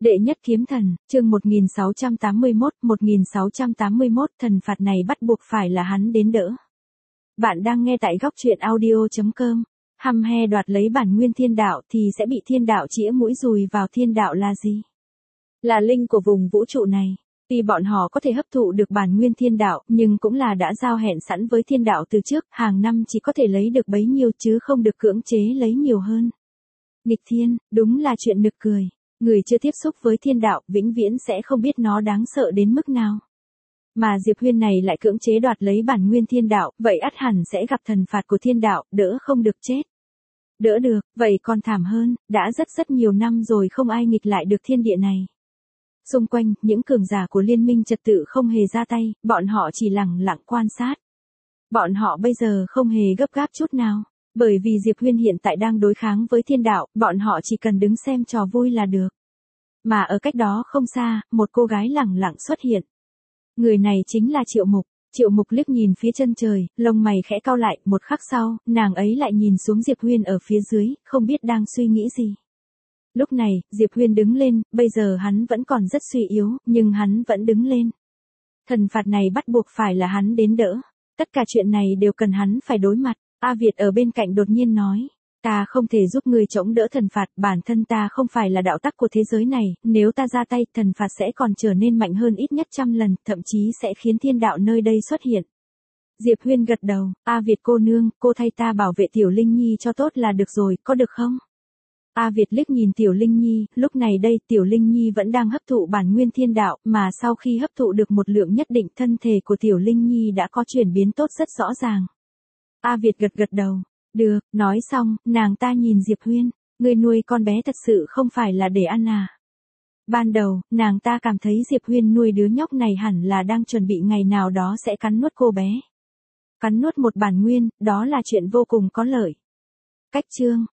Đệ nhất kiếm thần, chương 1681, thần phạt này bắt buộc phải là hắn đến đỡ. Bạn đang nghe tại góc truyện audio.com. Hăm he đoạt lấy bản nguyên thiên đạo thì sẽ bị thiên đạo chĩa mũi dùi vào. Thiên đạo là gì? Là linh của vùng vũ trụ này. Tuy bọn họ có thể hấp thụ được bản nguyên thiên đạo, nhưng cũng là đã giao hẹn sẵn với thiên đạo từ trước, hàng năm chỉ có thể lấy được bấy nhiêu chứ không được cưỡng chế lấy nhiều hơn. Nghịch thiên, đúng là chuyện nực cười. Người chưa tiếp xúc với thiên đạo vĩnh viễn sẽ không biết nó đáng sợ đến mức nào. Mà Diệp Huyên này lại cưỡng chế đoạt lấy bản nguyên thiên đạo, vậy ắt hẳn sẽ gặp thần phạt của thiên đạo, đỡ không được chết. Đỡ được, vậy còn thảm hơn, đã rất nhiều năm rồi không ai nghịch lại được thiên địa này. Xung quanh, những cường giả của liên minh trật tự không hề ra tay, bọn họ chỉ lặng lặng quan sát. Bọn họ bây giờ không hề gấp gáp chút nào. Bởi vì Diệp Huyên hiện tại đang đối kháng với thiên đạo, bọn họ chỉ cần đứng xem trò vui là được. Mà ở cách đó không xa, một cô gái lẳng lặng xuất hiện. Người này chính là Triệu Mục. Triệu Mục liếc nhìn phía chân trời, lông mày khẽ cau lại, một khắc sau, nàng ấy lại nhìn xuống Diệp Huyên ở phía dưới, không biết đang suy nghĩ gì. Lúc này, Diệp Huyên đứng lên, bây giờ hắn vẫn còn rất suy yếu, nhưng hắn vẫn đứng lên. Thần phạt này bắt buộc phải là hắn đến đỡ. Tất cả chuyện này đều cần hắn phải đối mặt. A Việt ở bên cạnh đột nhiên nói, ta không thể giúp ngươi chống đỡ thần phạt, bản thân ta không phải là đạo tắc của thế giới này, nếu ta ra tay, thần phạt sẽ còn trở nên mạnh hơn ít nhất 100 lần, thậm chí sẽ khiến thiên đạo nơi đây xuất hiện. Diệp Huyên gật đầu, A Việt cô nương, cô thay ta bảo vệ Tiểu Linh Nhi cho tốt là được rồi, có được không? A Việt liếc nhìn Tiểu Linh Nhi, lúc này đây Tiểu Linh Nhi vẫn đang hấp thụ bản nguyên thiên đạo, mà sau khi hấp thụ được một lượng nhất định, thân thể của Tiểu Linh Nhi đã có chuyển biến tốt rất rõ ràng. A Việt gật đầu. Được, nói xong, nàng ta nhìn Diệp Huyên. Người nuôi con bé thật sự không phải là để ăn à? Ban đầu, nàng ta cảm thấy Diệp Huyên nuôi đứa nhóc này hẳn là đang chuẩn bị ngày nào đó sẽ cắn nuốt cô bé. Cắn nuốt một bản nguyên, đó là chuyện vô cùng có lợi. Cách chương,